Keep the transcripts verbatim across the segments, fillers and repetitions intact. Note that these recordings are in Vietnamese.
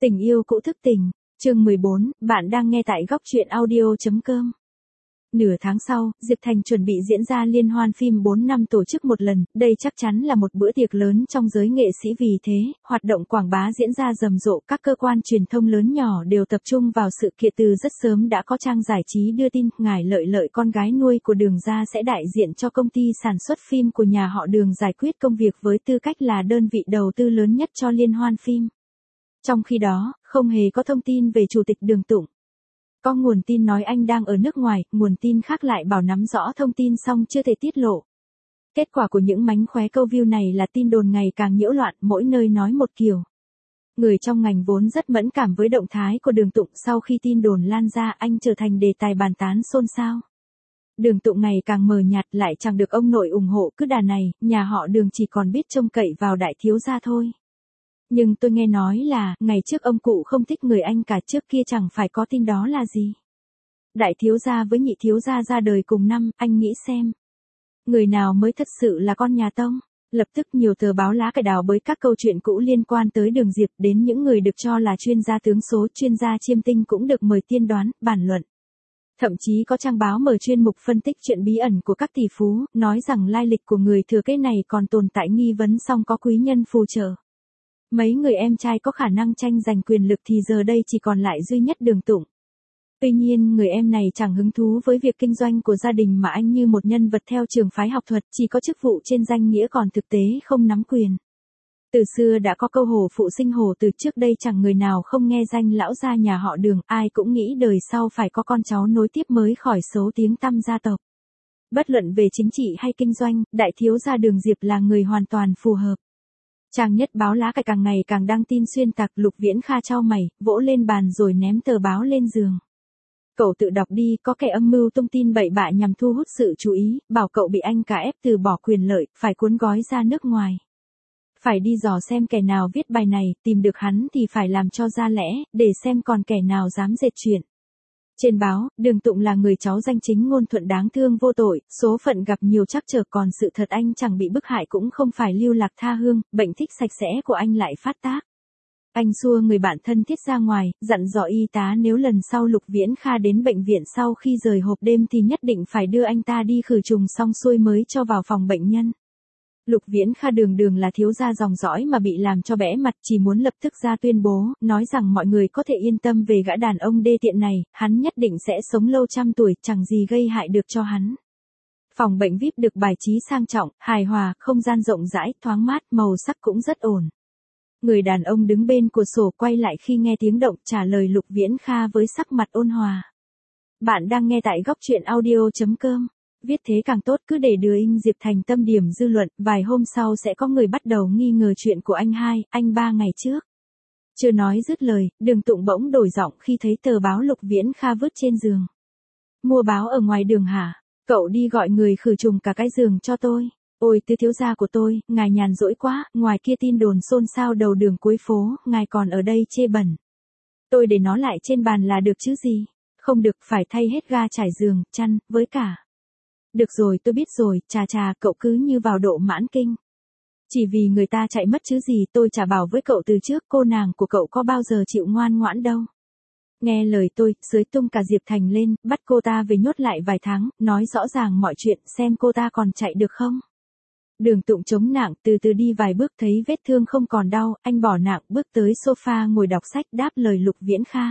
Tình yêu cũ thức tỉnh, chương mười bốn, bạn đang nghe tại góc truyện audio chấm com. Nửa tháng sau, Diệp Thành chuẩn bị diễn ra liên hoan phim bốn năm tổ chức một lần, đây chắc chắn là một bữa tiệc lớn trong giới nghệ sĩ, vì thế, hoạt động quảng bá diễn ra rầm rộ, các cơ quan truyền thông lớn nhỏ đều tập trung vào sự kiện. Từ rất sớm đã có trang giải trí đưa tin, ngài Lợi Lợi, con gái nuôi của Đường Gia, sẽ đại diện cho công ty sản xuất phim của nhà họ Đường giải quyết công việc với tư cách là đơn vị đầu tư lớn nhất cho liên hoan phim. Trong khi đó, không hề có thông tin về Chủ tịch Đường Tụng. Có nguồn tin nói anh đang ở nước ngoài, nguồn tin khác lại bảo nắm rõ thông tin song chưa thể tiết lộ. Kết quả của những mánh khóe câu view này là tin đồn ngày càng nhiễu loạn, mỗi nơi nói một kiểu. Người trong ngành vốn rất mẫn cảm với động thái của Đường Tụng, sau khi tin đồn lan ra, anh trở thành đề tài bàn tán xôn xao. Đường Tụng ngày càng mờ nhạt, lại chẳng được ông nội ủng hộ, cứ đà này, nhà họ Đường chỉ còn biết trông cậy vào đại thiếu gia thôi. Nhưng tôi nghe nói là, ngày trước ông cụ không thích người anh cả, trước kia chẳng phải có tin đó là gì. Đại thiếu gia với nhị thiếu gia ra đời cùng năm, anh nghĩ xem. Người nào mới thật sự là con nhà Tông? Lập tức nhiều tờ báo lá cải đào bới các câu chuyện cũ liên quan tới Đường Diệp, đến những người được cho là chuyên gia tướng số, chuyên gia chiêm tinh cũng được mời tiên đoán, bàn luận. Thậm chí có trang báo mở chuyên mục phân tích chuyện bí ẩn của các tỷ phú, nói rằng lai lịch của người thừa kế này còn tồn tại nghi vấn, song có quý nhân phù trợ. Mấy người em trai có khả năng tranh giành quyền lực thì giờ đây chỉ còn lại duy nhất Đường Tụng. Tuy nhiên người em này chẳng hứng thú với việc kinh doanh của gia đình, mà anh như một nhân vật theo trường phái học thuật, chỉ có chức vụ trên danh nghĩa còn thực tế không nắm quyền. Từ xưa đã có câu hổ phụ sinh hổ, từ trước đây chẳng người nào không nghe danh lão gia nhà họ Đường, ai cũng nghĩ đời sau phải có con cháu nối tiếp mới khỏi xấu tiếng tăm gia tộc. Bất luận về chính trị hay kinh doanh, đại thiếu gia Đường Diệp là người hoàn toàn phù hợp. Trang nhất báo lá cải càng ngày càng đăng tin xuyên tạc. Lục Viễn Kha chau mày, vỗ lên bàn rồi ném tờ báo lên giường. Cậu tự đọc đi, có kẻ âm mưu tung tin bậy bạ nhằm thu hút sự chú ý, bảo cậu bị anh cả ép từ bỏ quyền lợi, phải cuốn gói ra nước ngoài. Phải đi dò xem kẻ nào viết bài này, tìm được hắn thì phải làm cho ra lẽ, để xem còn kẻ nào dám dệt chuyện. Trên báo, Đường Tụng là người cháu danh chính ngôn thuận đáng thương vô tội, số phận gặp nhiều trắc trở, còn sự thật anh chẳng bị bức hại cũng không phải lưu lạc tha hương, bệnh thích sạch sẽ của anh lại phát tác. Anh xua người bạn thân thiết ra ngoài, dặn dò y tá nếu lần sau Lục Viễn Kha đến bệnh viện sau khi rời hộp đêm thì nhất định phải đưa anh ta đi khử trùng xong xuôi mới cho vào phòng bệnh nhân. Lục Viễn Kha đường đường là thiếu gia dòng dõi mà bị làm cho bẽ mặt, chỉ muốn lập tức ra tuyên bố, nói rằng mọi người có thể yên tâm về gã đàn ông đê tiện này, hắn nhất định sẽ sống lâu trăm tuổi, chẳng gì gây hại được cho hắn. Phòng bệnh vi ai pi được bài trí sang trọng, hài hòa, không gian rộng rãi, thoáng mát, màu sắc cũng rất ổn. Người đàn ông đứng bên cửa sổ quay lại khi nghe tiếng động, trả lời Lục Viễn Kha với sắc mặt ôn hòa. Bạn đang nghe tại góc truyện audio chấm com. Viết thế càng tốt, cứ để đưa in Diệp Thành tâm điểm dư luận, vài hôm sau sẽ có người bắt đầu nghi ngờ chuyện của anh hai, anh ba ngày trước. Chưa nói dứt lời, Đường Tụng bỗng đổi giọng khi thấy tờ báo Lục Viễn Kha vứt trên giường. Mua báo ở ngoài đường hả? Cậu đi gọi người khử trùng cả cái giường cho tôi. Ôi tứ thiếu gia của tôi, ngài nhàn rỗi quá, ngoài kia tin đồn xôn xao đầu đường cuối phố, ngài còn ở đây chê bẩn. Tôi để nó lại trên bàn là được chứ gì? Không được, phải thay hết ga trải giường, chăn, với cả. Được rồi, tôi biết rồi, chà chà, cậu cứ như vào độ mãn kinh. Chỉ vì người ta chạy mất chứ gì, tôi chả bảo với cậu từ trước, cô nàng của cậu có bao giờ chịu ngoan ngoãn đâu. Nghe lời tôi, dưới tung cả Diệp Thành lên, bắt cô ta về nhốt lại vài tháng, nói rõ ràng mọi chuyện, xem cô ta còn chạy được không. Đường Tụng chống nạng, từ từ đi vài bước, thấy vết thương không còn đau, anh bỏ nạng, bước tới sofa ngồi đọc sách, đáp lời Lục Viễn Kha.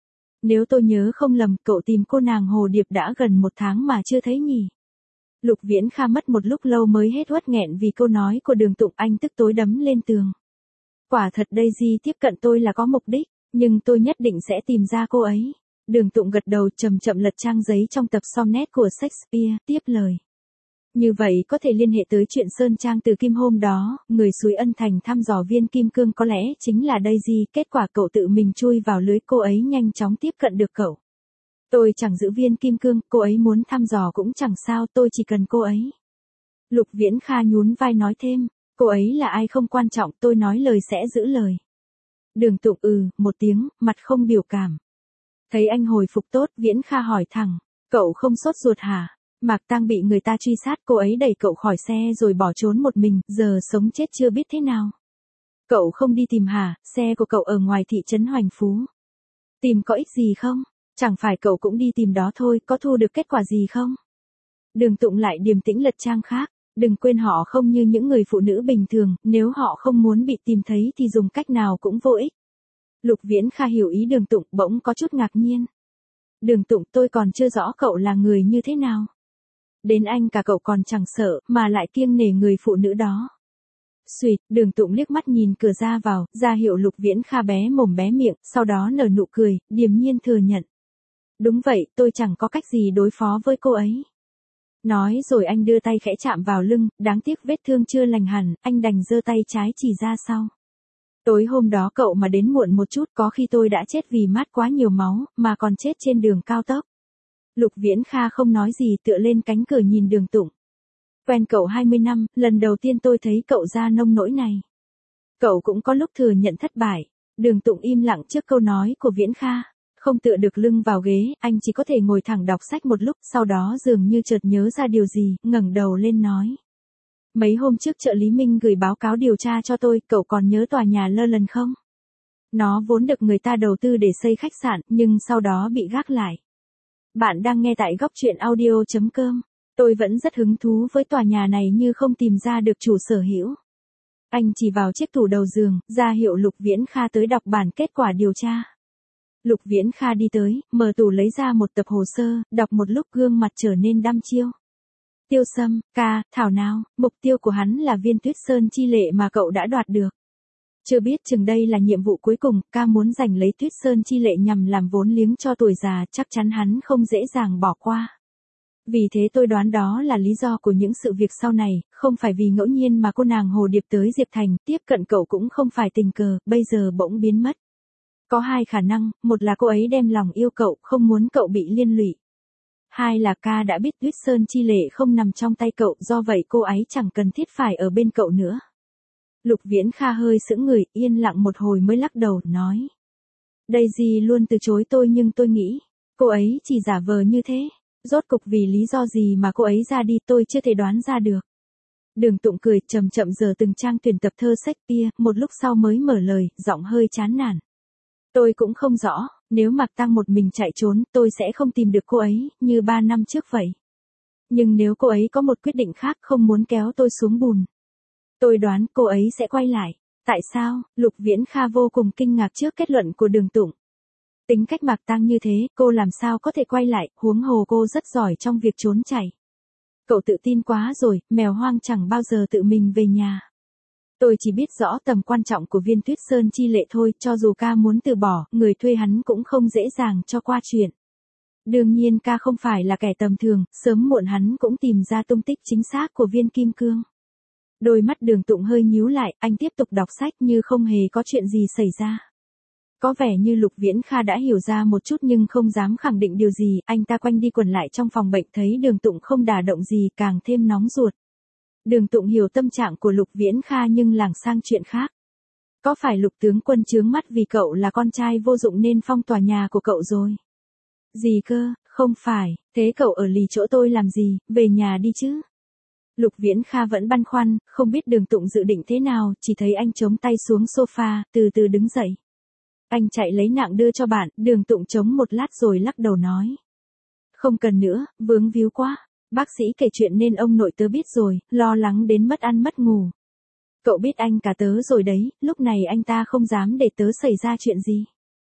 Nếu tôi nhớ không lầm, cậu tìm cô nàng Hồ Điệp đã gần một tháng mà chưa thấy nhỉ? Lục Viễn Kha mất một lúc lâu mới hết uất nghẹn vì câu nói của Đường Tụng, anh tức tối đấm lên tường. Quả thật Daisy tiếp cận tôi là có mục đích, nhưng tôi nhất định sẽ tìm ra cô ấy. Đường Tụng gật đầu, chậm chậm lật trang giấy trong tập sonnet của Shakespeare, tiếp lời. Như vậy có thể liên hệ tới chuyện Sơn Trang từ Kim hôm đó, người suối Ân Thành thăm dò viên kim cương có lẽ chính là Daisy, kết quả cậu tự mình chui vào lưới, cô ấy nhanh chóng tiếp cận được cậu. Tôi chẳng giữ viên kim cương, cô ấy muốn thăm dò cũng chẳng sao, tôi chỉ cần cô ấy. Lục Viễn Kha nhún vai nói thêm, cô ấy là ai không quan trọng, tôi nói lời sẽ giữ lời. Đường Tụng ừ, một tiếng, mặt không biểu cảm. Thấy anh hồi phục tốt, Viễn Kha hỏi thẳng, cậu không sốt ruột hả? Mạc Tang bị người ta truy sát, cô ấy đẩy cậu khỏi xe rồi bỏ trốn một mình, giờ sống chết chưa biết thế nào. Cậu không đi tìm hả, xe của cậu ở ngoài thị trấn Hoành Phú. Tìm có ích gì không? Chẳng phải cậu cũng đi tìm đó thôi, có thu được kết quả gì không? Đường Tụng lại điềm tĩnh lật trang khác. Đừng quên họ không như những người phụ nữ bình thường, nếu họ không muốn bị tìm thấy thì dùng cách nào cũng vô ích. Lục Viễn Kha hiểu ý Đường Tụng, bỗng có chút ngạc nhiên. Đường Tụng, tôi còn chưa rõ cậu là người như thế nào. Đến anh cả cậu còn chẳng sợ, mà lại kiêng nể người phụ nữ đó. Xuyệt, Đường Tụng liếc mắt nhìn cửa ra vào, ra hiệu Lục Viễn Kha bé mồm bé miệng, sau đó nở nụ cười, điềm nhiên thừa nhận. Đúng vậy, tôi chẳng có cách gì đối phó với cô ấy. Nói rồi anh đưa tay khẽ chạm vào lưng, đáng tiếc vết thương chưa lành hẳn, anh đành giơ tay trái chỉ ra sau. Tối hôm đó cậu mà đến muộn một chút, có khi tôi đã chết vì mát quá nhiều máu, mà còn chết trên đường cao tốc. Lục Viễn Kha không nói gì, tựa lên cánh cửa nhìn Đường Tụng. Quen cậu hai mươi năm, lần đầu tiên tôi thấy cậu ra nông nỗi này. Cậu cũng có lúc thừa nhận thất bại. Đường Tụng im lặng trước câu nói của Viễn Kha. Không tựa được lưng vào ghế, anh chỉ có thể ngồi thẳng đọc sách một lúc, sau đó dường như chợt nhớ ra điều gì, ngẩng đầu lên nói. Mấy hôm trước trợ lý Minh gửi báo cáo điều tra cho tôi, cậu còn nhớ tòa nhà Lơ Lần không? Nó vốn được người ta đầu tư để xây khách sạn, nhưng sau đó bị gác lại. Bạn đang nghe tại góc truyện audio chấm com. Tôi vẫn rất hứng thú với tòa nhà này như không tìm ra được chủ sở hữu. Anh chỉ vào chiếc tủ đầu giường, ra hiệu Lục Viễn Kha tới đọc bản kết quả điều tra. Lục Viễn Kha đi tới, mở tủ lấy ra một tập hồ sơ, đọc một lúc gương mặt trở nên đăm chiêu. Tiêu Sâm, ca, thảo nào, mục tiêu của hắn là viên Tuyết Sơn chi lệ mà cậu đã đoạt được. Chưa biết chừng đây là nhiệm vụ cuối cùng, ca muốn giành lấy Tuyết Sơn chi lệ nhằm làm vốn liếng cho tuổi già, chắc chắn hắn không dễ dàng bỏ qua. Vì thế tôi đoán đó là lý do của những sự việc sau này, không phải vì ngẫu nhiên mà cô nàng Hồ Điệp tới Diệp Thành, tiếp cận cậu cũng không phải tình cờ, bây giờ bỗng biến mất. Có hai khả năng, một là cô ấy đem lòng yêu cậu, không muốn cậu bị liên lụy. Hai là ca đã biết Tuyết Sơn chi lệ không nằm trong tay cậu, do vậy cô ấy chẳng cần thiết phải ở bên cậu nữa. Lục Viễn Kha hơi sững người, yên lặng một hồi mới lắc đầu, nói. Daisy luôn từ chối tôi nhưng tôi nghĩ, cô ấy chỉ giả vờ như thế. Rốt cục vì lý do gì mà cô ấy ra đi tôi chưa thể đoán ra được. Đường Tụng cười, chậm chậm giờ từng trang tuyển tập thơ sách kia, một lúc sau mới mở lời, giọng hơi chán nản. Tôi cũng không rõ, nếu Mạc Tăng một mình chạy trốn, tôi sẽ không tìm được cô ấy, như ba năm trước vậy. Nhưng nếu cô ấy có một quyết định khác không muốn kéo tôi xuống bùn, tôi đoán cô ấy sẽ quay lại. Tại sao? Lục Viễn Kha vô cùng kinh ngạc trước kết luận của Đường Tụng. Tính cách Mạc Tăng như thế, cô làm sao có thể quay lại, huống hồ cô rất giỏi trong việc trốn chạy. Cậu tự tin quá rồi, mèo hoang chẳng bao giờ tự mình về nhà. Tôi chỉ biết rõ tầm quan trọng của viên Tuyết Sơn chi lệ thôi, cho dù ca muốn từ bỏ, người thuê hắn cũng không dễ dàng cho qua chuyện. Đương nhiên ca không phải là kẻ tầm thường, sớm muộn hắn cũng tìm ra tung tích chính xác của viên kim cương. Đôi mắt Đường Tụng hơi nhíu lại, anh tiếp tục đọc sách như không hề có chuyện gì xảy ra. Có vẻ như Lục Viễn Kha đã hiểu ra một chút nhưng không dám khẳng định điều gì, anh ta quanh đi quẩn lại trong phòng bệnh thấy Đường Tụng không đả động gì càng thêm nóng ruột. Đường Tụng hiểu tâm trạng của Lục Viễn Kha nhưng lảng sang chuyện khác. Có phải Lục tướng quân chướng mắt vì cậu là con trai vô dụng nên phong tòa nhà của cậu rồi? Gì cơ, không phải, thế cậu ở lì chỗ tôi làm gì, về nhà đi chứ. Lục Viễn Kha vẫn băn khoăn, không biết Đường Tụng dự định thế nào, chỉ thấy anh chống tay xuống sofa, từ từ đứng dậy. Anh chạy lấy nạng đưa cho bạn, Đường Tụng chống một lát rồi lắc đầu nói. Không cần nữa, vướng víu quá. Bác sĩ kể chuyện nên ông nội tớ biết rồi, lo lắng đến mất ăn mất ngủ. Cậu biết anh cả tớ rồi đấy, lúc này anh ta không dám để tớ xảy ra chuyện gì.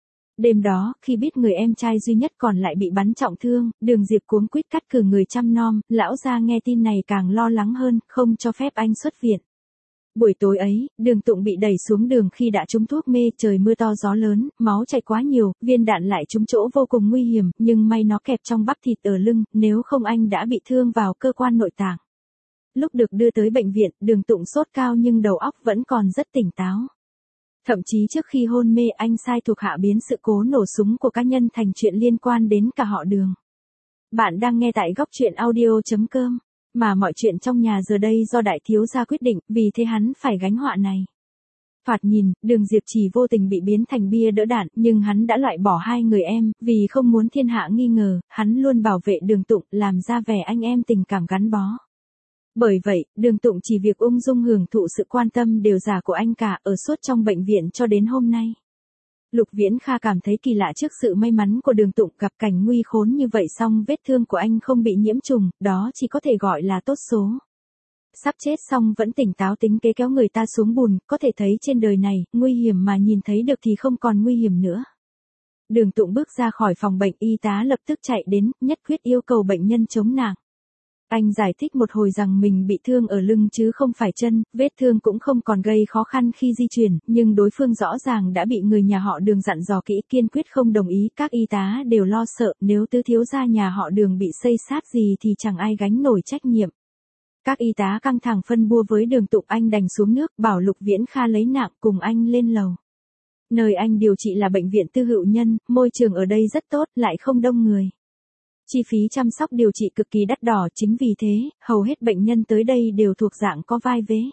Đêm đó, khi biết người em trai duy nhất còn lại bị bắn trọng thương, Đường Diệp cuống quýt cắt cử người chăm nom, lão gia nghe tin này càng lo lắng hơn, không cho phép anh xuất viện. Buổi tối ấy, Đường Tụng bị đẩy xuống đường khi đã trúng thuốc mê, trời mưa to gió lớn, máu chảy quá nhiều, viên đạn lại trúng chỗ vô cùng nguy hiểm, nhưng may nó kẹp trong bắp thịt ở lưng, nếu không anh đã bị thương vào cơ quan nội tạng. Lúc được đưa tới bệnh viện, Đường Tụng sốt cao nhưng đầu óc vẫn còn rất tỉnh táo. Thậm chí trước khi hôn mê anh sai thuộc hạ biến sự cố nổ súng của cá nhân thành chuyện liên quan đến cả họ Đường. Bạn đang nghe tại góc truyện audio chấm com. Mà mọi chuyện trong nhà giờ đây do đại thiếu gia quyết định, vì thế hắn phải gánh họa này. Thoạt nhìn, Đường Diệp chỉ vô tình bị biến thành bia đỡ đạn, nhưng hắn đã loại bỏ hai người em, vì không muốn thiên hạ nghi ngờ, hắn luôn bảo vệ Đường Tụng, làm ra vẻ anh em tình cảm gắn bó. Bởi vậy, Đường Tụng chỉ việc ung dung hưởng thụ sự quan tâm đều giả của anh cả ở suốt trong bệnh viện cho đến hôm nay. Lục Viễn Kha cảm thấy kỳ lạ trước sự may mắn của Đường Tụng gặp cảnh nguy khốn như vậy, song vết thương của anh không bị nhiễm trùng, đó chỉ có thể gọi là tốt số. Sắp chết xong vẫn tỉnh táo tính kế kéo người ta xuống bùn, có thể thấy trên đời này, nguy hiểm mà nhìn thấy được thì không còn nguy hiểm nữa. Đường Tụng bước ra khỏi phòng bệnh, y tá lập tức chạy đến, nhất quyết yêu cầu bệnh nhân chống nạng. Anh giải thích một hồi rằng mình bị thương ở lưng chứ không phải chân, vết thương cũng không còn gây khó khăn khi di chuyển, nhưng đối phương rõ ràng đã bị người nhà họ Đường dặn dò kỹ, kiên quyết không đồng ý. Các y tá đều lo sợ, nếu tứ thiếu gia nhà họ Đường bị xây xát gì thì chẳng ai gánh nổi trách nhiệm. Các y tá căng thẳng phân bua với Đường Tụng, anh đành xuống nước, bảo Lục Viễn Kha lấy nạng cùng anh lên lầu. Nơi anh điều trị là bệnh viện tư hữu nhân, môi trường ở đây rất tốt, lại không đông người. Chi phí chăm sóc điều trị cực kỳ đắt đỏ, chính vì thế, hầu hết bệnh nhân tới đây đều thuộc dạng có vai vế.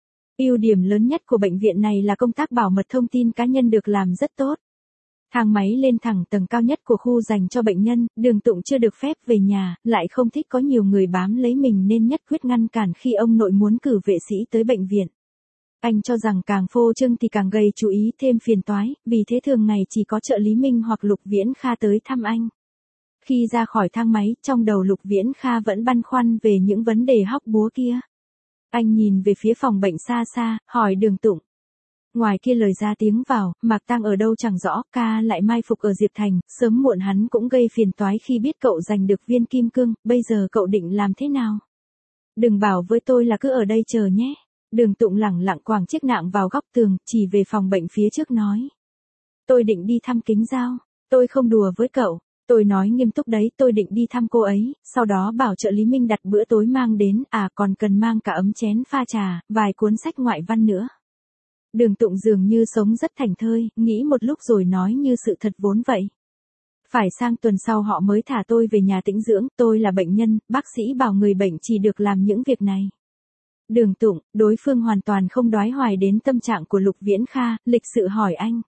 Ưu điểm lớn nhất của bệnh viện này là công tác bảo mật thông tin cá nhân được làm rất tốt. Thang máy lên thẳng tầng cao nhất của khu dành cho bệnh nhân, Đường Tụng chưa được phép về nhà, lại không thích có nhiều người bám lấy mình nên nhất quyết ngăn cản khi ông nội muốn cử vệ sĩ tới bệnh viện. Anh cho rằng càng phô trương thì càng gây chú ý thêm phiền toái, vì thế thường ngày chỉ có trợ lý Minh hoặc Lục Viễn Kha tới thăm anh. Khi ra khỏi thang máy, trong đầu Lục Viễn Kha vẫn băn khoăn về những vấn đề hóc búa kia. Anh nhìn về phía phòng bệnh xa xa, hỏi Đường Tụng. Ngoài kia lời ra tiếng vào, Mạc Tăng ở đâu chẳng rõ, ca lại mai phục ở Diệp Thành, sớm muộn hắn cũng gây phiền toái khi biết cậu giành được viên kim cương, bây giờ cậu định làm thế nào? Đừng bảo với tôi là cứ ở đây chờ nhé. Đường Tụng lẳng lặng quàng chiếc nạng vào góc tường, chỉ về phòng bệnh phía trước nói. Tôi định đi thăm Kính Giao, tôi không đùa với cậu. Tôi nói nghiêm túc đấy, tôi định đi thăm cô ấy, sau đó bảo trợ lý Minh đặt bữa tối mang đến, à còn cần mang cả ấm chén pha trà, vài cuốn sách ngoại văn nữa. Đường Tụng dường như sống rất thảnh thơi, nghĩ một lúc rồi nói như sự thật vốn vậy. Phải sang tuần sau họ mới thả tôi về nhà tĩnh dưỡng, tôi là bệnh nhân, bác sĩ bảo người bệnh chỉ được làm những việc này. Đường Tụng, đối phương hoàn toàn không đoái hoài đến tâm trạng của Lục Viễn Kha, lịch sự hỏi anh.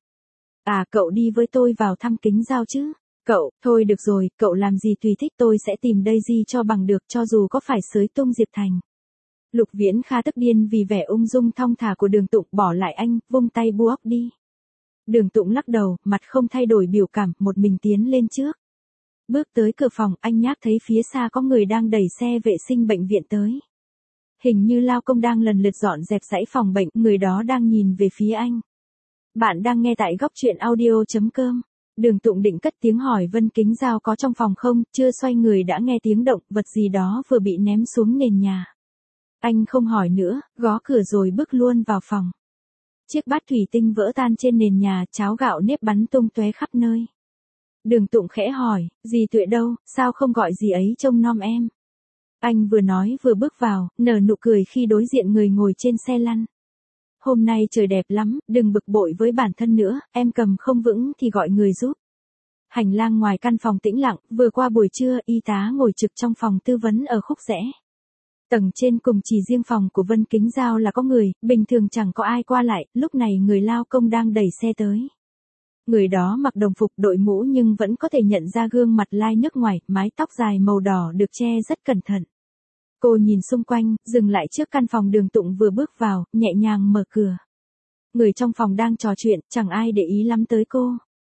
À cậu đi với tôi vào thăm Kính Giao chứ? Cậu, thôi được rồi, cậu làm gì tùy thích, tôi sẽ tìm Daisy cho bằng được, cho dù có phải xới tung Diệp Thành. Lục Viễn Kha tức điên vì vẻ ung dung thong thả của Đường Tụng, bỏ lại anh, vung tay buốc đi. Đường Tụng lắc đầu, mặt không thay đổi biểu cảm, một mình tiến lên trước. Bước tới cửa phòng, anh nhác thấy phía xa có người đang đẩy xe vệ sinh bệnh viện tới. Hình như lao công đang lần lượt dọn dẹp dãy phòng bệnh, người đó đang nhìn về phía anh. Bạn đang nghe tại góc truyện audio chấm com. Đường Tụng định cất tiếng hỏi Vân Kính Giao có trong phòng không, chưa xoay người đã nghe tiếng động, vật gì đó vừa bị ném xuống nền nhà. Anh không hỏi nữa, gõ cửa rồi bước luôn vào phòng. Chiếc bát thủy tinh vỡ tan trên nền nhà, cháo gạo nếp bắn tung tóe khắp nơi. Đường Tụng khẽ hỏi, dì Tuệ đâu, sao không gọi dì ấy trông nom em? Anh vừa nói vừa bước vào, nở nụ cười khi đối diện người ngồi trên xe lăn. Hôm nay trời đẹp lắm, đừng bực bội với bản thân nữa, em cầm không vững thì gọi người giúp. Hành lang ngoài căn phòng tĩnh lặng, vừa qua buổi trưa, y tá ngồi trực trong phòng tư vấn ở khúc rẽ. Tầng trên cùng chỉ riêng phòng của Vân Kính Giao là có người, bình thường chẳng có ai qua lại, lúc này người lao công đang đẩy xe tới. Người đó mặc đồng phục đội mũ nhưng vẫn có thể nhận ra gương mặt lai nước ngoài, mái tóc dài màu đỏ được che rất cẩn thận. Cô nhìn xung quanh, dừng lại trước căn phòng Đường Tụng vừa bước vào, nhẹ nhàng mở cửa. Người trong phòng đang trò chuyện, chẳng ai để ý lắm tới cô.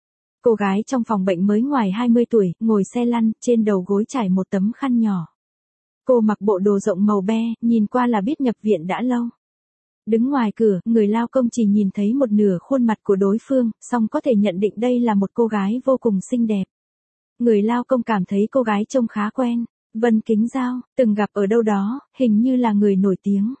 Cô gái trong phòng bệnh mới ngoài hai mươi tuổi, ngồi xe lăn, trên đầu gối trải một tấm khăn nhỏ. Cô mặc bộ đồ rộng màu be, nhìn qua là biết nhập viện đã lâu. Đứng ngoài cửa, người lao công chỉ nhìn thấy một nửa khuôn mặt của đối phương, song có thể nhận định đây là một cô gái vô cùng xinh đẹp. Người lao công cảm thấy cô gái trông khá quen. Vân Kính Giao, từng gặp ở đâu đó, hình như là người nổi tiếng.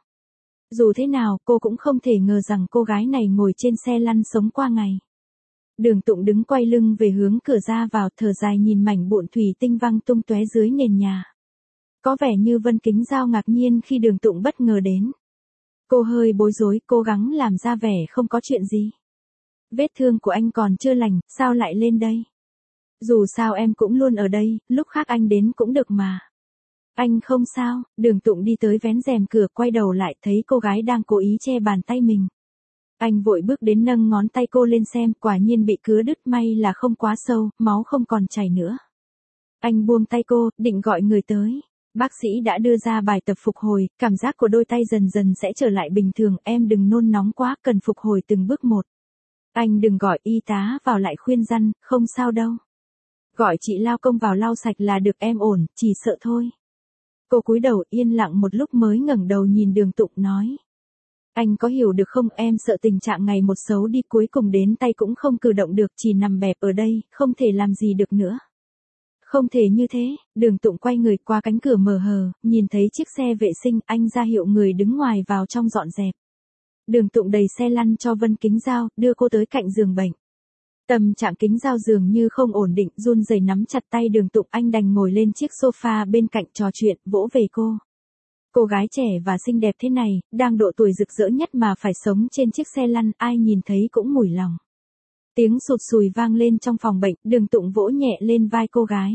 Dù thế nào, cô cũng không thể ngờ rằng cô gái này ngồi trên xe lăn sống qua ngày. Đường Tụng đứng quay lưng về hướng cửa ra vào, thở dài nhìn mảnh vụn thủy tinh văng tung tóe dưới nền nhà. Có vẻ như Vân Kính Giao ngạc nhiên khi Đường Tụng bất ngờ đến. Cô hơi bối rối, cố gắng làm ra vẻ không có chuyện gì. Vết thương của anh còn chưa lành, sao lại lên đây? Dù sao em cũng luôn ở đây, lúc khác anh đến cũng được mà. Anh không sao, Đường Tụng đi tới vén rèm cửa, quay đầu lại thấy cô gái đang cố ý che bàn tay mình. Anh vội bước đến nâng ngón tay cô lên xem, quả nhiên bị cứa đứt, may là không quá sâu, máu không còn chảy nữa. Anh buông tay cô, định gọi người tới. Bác sĩ đã đưa ra bài tập phục hồi, cảm giác của đôi tay dần dần sẽ trở lại bình thường, em đừng nôn nóng quá, cần phục hồi từng bước một. Anh đừng gọi y tá vào lại khuyên răn, không sao đâu. Gọi chị lao công vào lau sạch là được, em ổn, chỉ sợ thôi. Cô cúi đầu yên lặng một lúc mới ngẩng đầu nhìn Đường Tụng nói. Anh có hiểu được không, em sợ tình trạng ngày một xấu đi, cuối cùng đến tay cũng không cử động được, chỉ nằm bẹp ở đây, không thể làm gì được nữa. Không thể như thế, Đường Tụng quay người qua cánh cửa mờ hờ, nhìn thấy chiếc xe vệ sinh, anh ra hiệu người đứng ngoài vào trong dọn dẹp. Đường Tụng đẩy xe lăn cho Vân Kính Dao, đưa cô tới cạnh giường bệnh. Tâm trạng Kính Dao dường như không ổn định, run rẩy nắm chặt tay Đường Tụng, anh đành ngồi lên chiếc sofa bên cạnh trò chuyện, vỗ về cô. Cô gái trẻ và xinh đẹp thế này, đang độ tuổi rực rỡ nhất mà phải sống trên chiếc xe lăn, ai nhìn thấy cũng mủi lòng. Tiếng sụt sùi vang lên trong phòng bệnh, Đường Tụng vỗ nhẹ lên vai cô gái.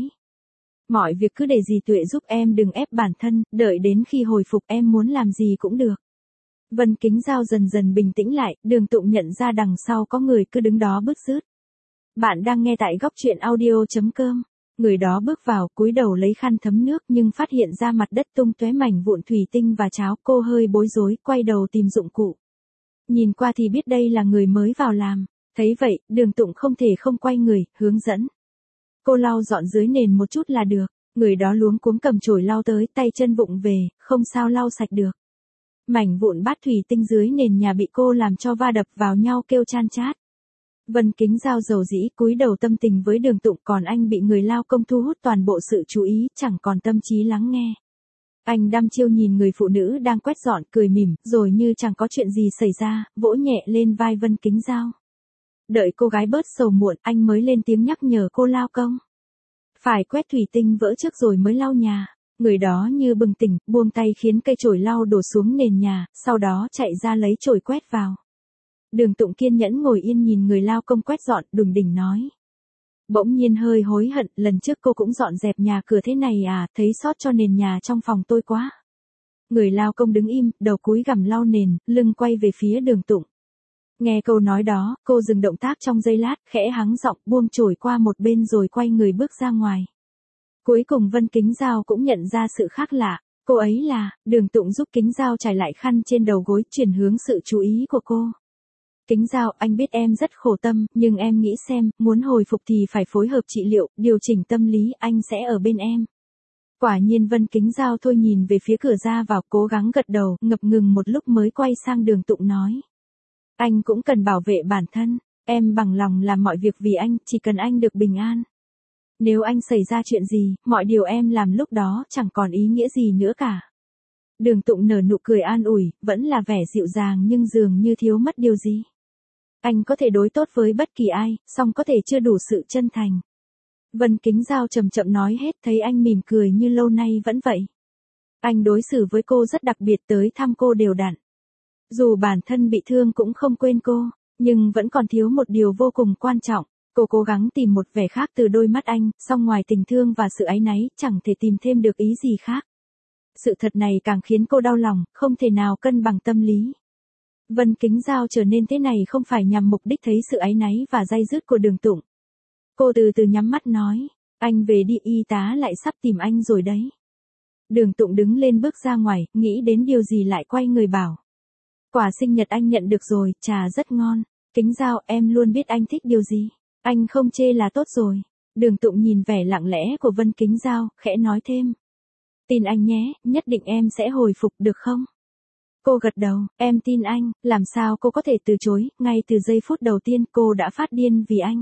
Mọi việc cứ để dì Tuệ giúp em, đừng ép bản thân, đợi đến khi hồi phục em muốn làm gì cũng được. Vân Kính Dao dần dần bình tĩnh lại, Đường Tụng nhận ra đằng sau có người cứ đứng đó bứt rứt. Bạn đang nghe tại góc truyện audio chấm com. Người đó bước vào, cúi đầu lấy khăn thấm nước nhưng phát hiện ra mặt đất tung tóe mảnh vụn thủy tinh và cháo, cô hơi bối rối, quay đầu tìm dụng cụ. Nhìn qua thì biết đây là người mới vào làm, thấy vậy, Đường Tụng không thể không quay người, hướng dẫn. Cô lau dọn dưới nền một chút là được, người đó luống cuống cầm chổi lau tới, tay chân vụng về, không sao lau sạch được. Mảnh vụn bát thủy tinh dưới nền nhà bị cô làm cho va đập vào nhau kêu chan chát. Vân Kính Dao dầu dĩ cúi đầu tâm tình với Đường Tụng, còn anh bị người lao công thu hút toàn bộ sự chú ý, chẳng còn tâm trí lắng nghe. Anh đăm chiêu nhìn người phụ nữ đang quét dọn, cười mỉm, rồi như chẳng có chuyện gì xảy ra, vỗ nhẹ lên vai Vân Kính Dao. Đợi cô gái bớt sầu muộn, anh mới lên tiếng nhắc nhở cô lao công. Phải quét thủy tinh vỡ trước rồi mới lau nhà. Người đó như bừng tỉnh, buông tay khiến cây chổi lau đổ xuống nền nhà, sau đó chạy ra lấy chổi quét vào. Đường Tụng kiên nhẫn ngồi yên nhìn người lao công quét dọn, đùng đỉnh nói. Bỗng nhiên hơi hối hận, lần trước cô cũng dọn dẹp nhà cửa thế này à, thấy sót cho nền nhà trong phòng tôi quá. Người lao công đứng im, đầu cúi gằm lau nền, lưng quay về phía Đường Tụng. Nghe câu nói đó, cô dừng động tác trong giây lát, khẽ hắng giọng, buông chổi qua một bên rồi quay người bước ra ngoài. Cuối cùng Vân Kính Dao cũng nhận ra sự khác lạ, cô ấy là, Đường Tụng giúp Kính Dao trải lại khăn trên đầu gối, chuyển hướng sự chú ý của cô. Kính Dao, anh biết em rất khổ tâm, nhưng em nghĩ xem, muốn hồi phục thì phải phối hợp trị liệu, điều chỉnh tâm lý, anh sẽ ở bên em. Quả nhiên Vân Kính Dao thôi nhìn về phía cửa ra vào, cố gắng gật đầu, ngập ngừng một lúc mới quay sang Đường Tụng nói. Anh cũng cần bảo vệ bản thân, em bằng lòng làm mọi việc vì anh, chỉ cần anh được bình an. Nếu anh xảy ra chuyện gì, mọi điều em làm lúc đó chẳng còn ý nghĩa gì nữa cả. Đường Tụng nở nụ cười an ủi, vẫn là vẻ dịu dàng nhưng dường như thiếu mất điều gì. Anh có thể đối tốt với bất kỳ ai, song có thể chưa đủ sự chân thành. Vân Kính Dao chậm chậm nói hết, thấy anh mỉm cười như lâu nay vẫn vậy. Anh đối xử với cô rất đặc biệt, tới thăm cô đều đặn. Dù bản thân bị thương cũng không quên cô, nhưng vẫn còn thiếu một điều vô cùng quan trọng. Cô cố gắng tìm một vẻ khác từ đôi mắt anh, song ngoài tình thương và sự áy náy, chẳng thể tìm thêm được ý gì khác. Sự thật này càng khiến cô đau lòng, không thể nào cân bằng tâm lý. Vân Kính Dao trở nên thế này không phải nhằm mục đích thấy sự áy náy và day dứt của Đường Tụng. Cô từ từ nhắm mắt nói, anh về đi, y tá lại sắp tìm anh rồi đấy. Đường Tụng đứng lên bước ra ngoài, nghĩ đến điều gì lại quay người bảo. Quà sinh nhật anh nhận được rồi, trà rất ngon. Kính Dao, em luôn biết anh thích điều gì. Anh không chê là tốt rồi. Đường Tụng nhìn vẻ lặng lẽ của Vân Kính Dao, khẽ nói thêm. Tin anh nhé, nhất định em sẽ hồi phục được không? Cô gật đầu, em tin anh, làm sao cô có thể từ chối, ngay từ giây phút đầu tiên cô đã phát điên vì anh.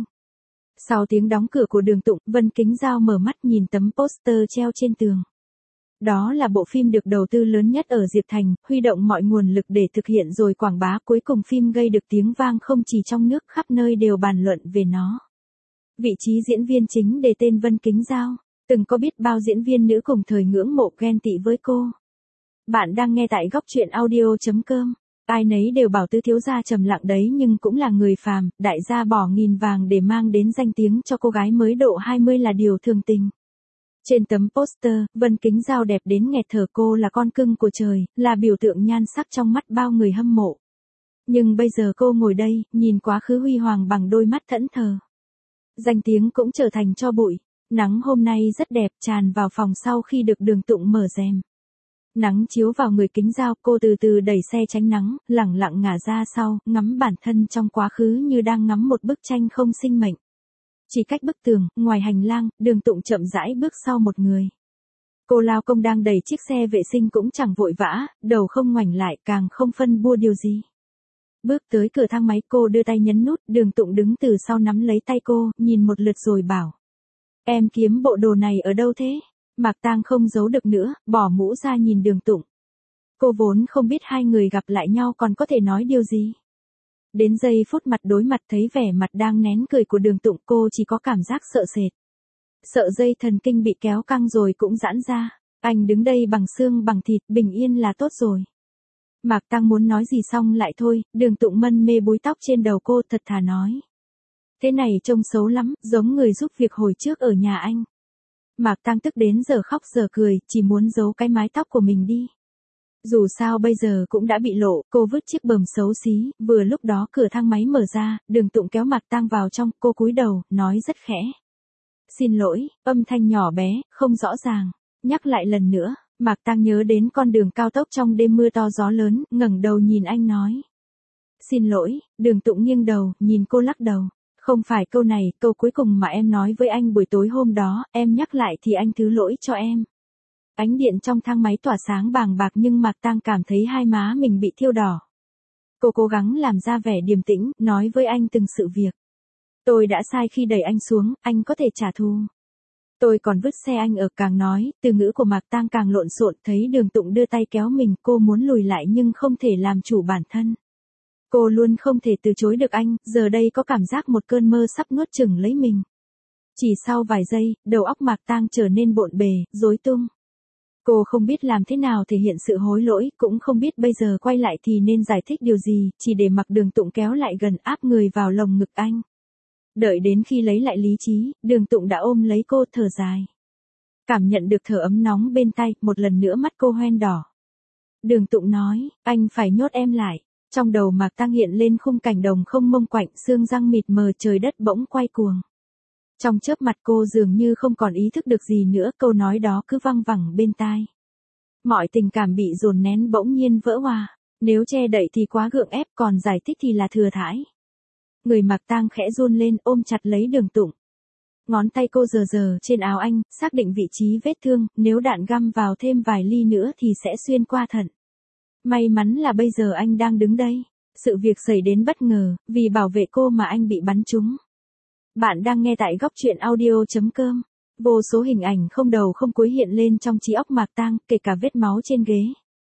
Sau tiếng đóng cửa của Đường Tụng, Vân Kính Dao mở mắt nhìn tấm poster treo trên tường. Đó là bộ phim được đầu tư lớn nhất ở Diệp Thành, huy động mọi nguồn lực để thực hiện rồi quảng bá, cuối cùng phim gây được tiếng vang không chỉ trong nước, khắp nơi đều bàn luận về nó. Vị trí diễn viên chính đề tên Vân Kính Dao, từng có biết bao diễn viên nữ cùng thời ngưỡng mộ ghen tị với cô. Bạn đang nghe tại góc truyện audio chấm com. Ai nấy đều bảo tứ thiếu gia trầm lặng đấy nhưng cũng là người phàm, đại gia bỏ nghìn vàng để mang đến danh tiếng cho cô gái mới độ hai mươi là điều thường tình. Trên tấm poster, Vân Kính Dao đẹp đến nghẹt thở, cô là con cưng của trời, là biểu tượng nhan sắc trong mắt bao người hâm mộ. Nhưng bây giờ cô ngồi đây, nhìn quá khứ huy hoàng bằng đôi mắt thẫn thờ. Danh tiếng cũng trở thành tro bụi. Nắng hôm nay rất đẹp tràn vào phòng sau khi được Đường Tụng mở rèm. Nắng chiếu vào người kính dao, cô từ từ đẩy xe tránh nắng, lẳng lặng ngả ra sau, ngắm bản thân trong quá khứ như đang ngắm một bức tranh không sinh mệnh. Chỉ cách bức tường, ngoài hành lang, Đường Tụng chậm rãi bước sau một người. Cô lao công đang đẩy chiếc xe vệ sinh cũng chẳng vội vã, đầu không ngoảnh lại càng không phân bua điều gì. Bước tới cửa thang máy cô đưa tay nhấn nút, Đường Tụng đứng từ sau nắm lấy tay cô, nhìn một lượt rồi bảo. Em kiếm bộ đồ này ở đâu thế? Mạc Tang không giấu được nữa, bỏ mũ ra nhìn Đường Tụng. Cô vốn không biết hai người gặp lại nhau còn có thể nói điều gì. Đến giây phút mặt đối mặt thấy vẻ mặt đang nén cười của Đường Tụng cô chỉ có cảm giác sợ sệt. Sợ dây thần kinh bị kéo căng rồi cũng giãn ra. Anh đứng đây bằng xương bằng thịt, bình yên là tốt rồi. Mạc Tang muốn nói gì xong lại thôi, Đường Tụng mân mê búi tóc trên đầu cô thật thà nói. Thế này trông xấu lắm, giống người giúp việc hồi trước ở nhà anh. Mạc Tang tức đến giờ khóc giờ cười, chỉ muốn giấu cái mái tóc của mình đi. Dù sao bây giờ cũng đã bị lộ, cô vứt chiếc bờm xấu xí, vừa lúc đó cửa thang máy mở ra, Đường Tụng kéo Mạc Tang vào trong, cô cúi đầu, nói rất khẽ. Xin lỗi, âm thanh nhỏ bé, không rõ ràng. Nhắc lại lần nữa, Mạc Tang nhớ đến con đường cao tốc trong đêm mưa to gió lớn, ngẩng đầu nhìn anh nói. Xin lỗi, Đường Tụng nghiêng đầu, nhìn cô lắc đầu. Không phải câu này, câu cuối cùng mà em nói với anh buổi tối hôm đó, em nhắc lại thì anh thứ lỗi cho em. Ánh điện trong thang máy tỏa sáng bàng bạc nhưng Mạc Tang cảm thấy hai má mình bị thiêu đỏ. Cô cố gắng làm ra vẻ điềm tĩnh, nói với anh từng sự việc. Tôi đã sai khi đẩy anh xuống, anh có thể trả thù. Tôi còn vứt xe anh ở, càng nói, từ ngữ của Mạc Tang càng lộn xộn, thấy Đường Tụng đưa tay kéo mình, cô muốn lùi lại nhưng không thể làm chủ bản thân. Cô luôn không thể từ chối được anh, giờ đây có cảm giác một cơn mơ sắp nuốt chửng lấy mình. Chỉ sau vài giây, đầu óc Mạc Tang trở nên bộn bề, rối tung. Cô không biết làm thế nào thể hiện sự hối lỗi, cũng không biết bây giờ quay lại thì nên giải thích điều gì, chỉ để mặc Đường Tụng kéo lại gần áp người vào lồng ngực anh. Đợi đến khi lấy lại lý trí, Đường Tụng đã ôm lấy cô thở dài. Cảm nhận được thở ấm nóng bên tay, một lần nữa mắt cô hoen đỏ. Đường Tụng nói, anh phải nhốt em lại. Trong đầu Mạc Tang hiện lên khung cảnh đồng không mông quạnh, xương răng mịt mờ, trời đất bỗng quay cuồng. Trong chớp mặt cô dường như không còn ý thức được gì nữa, câu nói đó cứ văng vẳng bên tai. Mọi tình cảm bị dồn nén bỗng nhiên vỡ hòa, nếu che đậy thì quá gượng ép, còn giải thích thì là thừa thãi. Người Mạc Tang khẽ run lên, ôm chặt lấy Đường Tụng. Ngón tay cô giờ giờ trên áo anh, xác định vị trí vết thương, nếu đạn găm vào thêm vài ly nữa thì sẽ xuyên qua thận. May mắn là bây giờ anh đang đứng đây. Sự việc xảy đến bất ngờ, vì bảo vệ cô mà anh bị bắn trúng. Bạn đang nghe tại góc truyện audio chấm com. Vô số hình ảnh không đầu không cuối hiện lên trong trí óc Mạc Tang, kể cả vết máu trên ghế.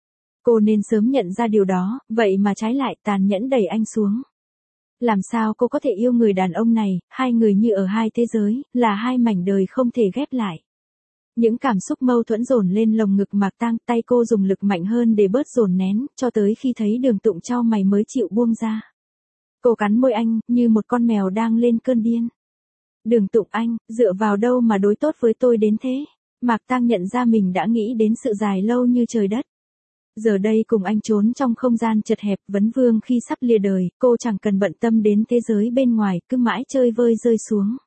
Cô nên sớm nhận ra điều đó, vậy mà trái lại tàn nhẫn đẩy anh xuống. Làm sao cô có thể yêu người đàn ông này, hai người như ở hai thế giới, là hai mảnh đời không thể ghép lại. Những cảm xúc mâu thuẫn dồn lên lồng ngực Mạc Tang, tay cô dùng lực mạnh hơn để bớt dồn nén, cho tới khi thấy Đường Tụng chau mày mới chịu buông ra. Cô cắn môi anh, như một con mèo đang lên cơn điên. Đường Tụng anh, dựa vào đâu mà đối tốt với tôi đến thế? Mạc Tang nhận ra mình đã nghĩ đến sự dài lâu như trời đất. Giờ đây cùng anh trốn trong không gian chật hẹp vấn vương khi sắp lìa đời, cô chẳng cần bận tâm đến thế giới bên ngoài, cứ mãi chơi vơi rơi xuống.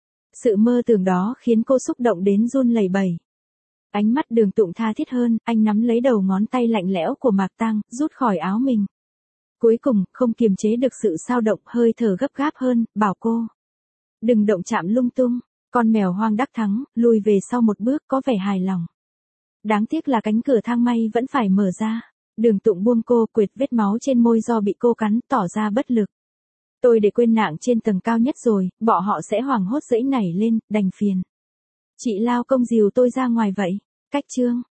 Sự mơ tưởng đó khiến cô xúc động đến run lẩy bẩy. Ánh mắt Đường Tụng tha thiết hơn, anh nắm lấy đầu ngón tay lạnh lẽo của Mạc Tang, rút khỏi áo mình. Cuối cùng, không kiềm chế được sự sao động, hơi thở gấp gáp hơn, bảo cô. Đừng động chạm lung tung, con mèo hoang đắc thắng, lùi về sau một bước có vẻ hài lòng. Đáng tiếc là cánh cửa thang may vẫn phải mở ra. Đường Tụng buông cô, quệt vết máu trên môi do bị cô cắn, tỏ ra bất lực. Tôi để quên nạng trên tầng cao nhất rồi, bọn họ sẽ hoảng hốt dẫy nảy lên, đành phiền. Chị lao công dìu tôi ra ngoài vậy. Cách chương.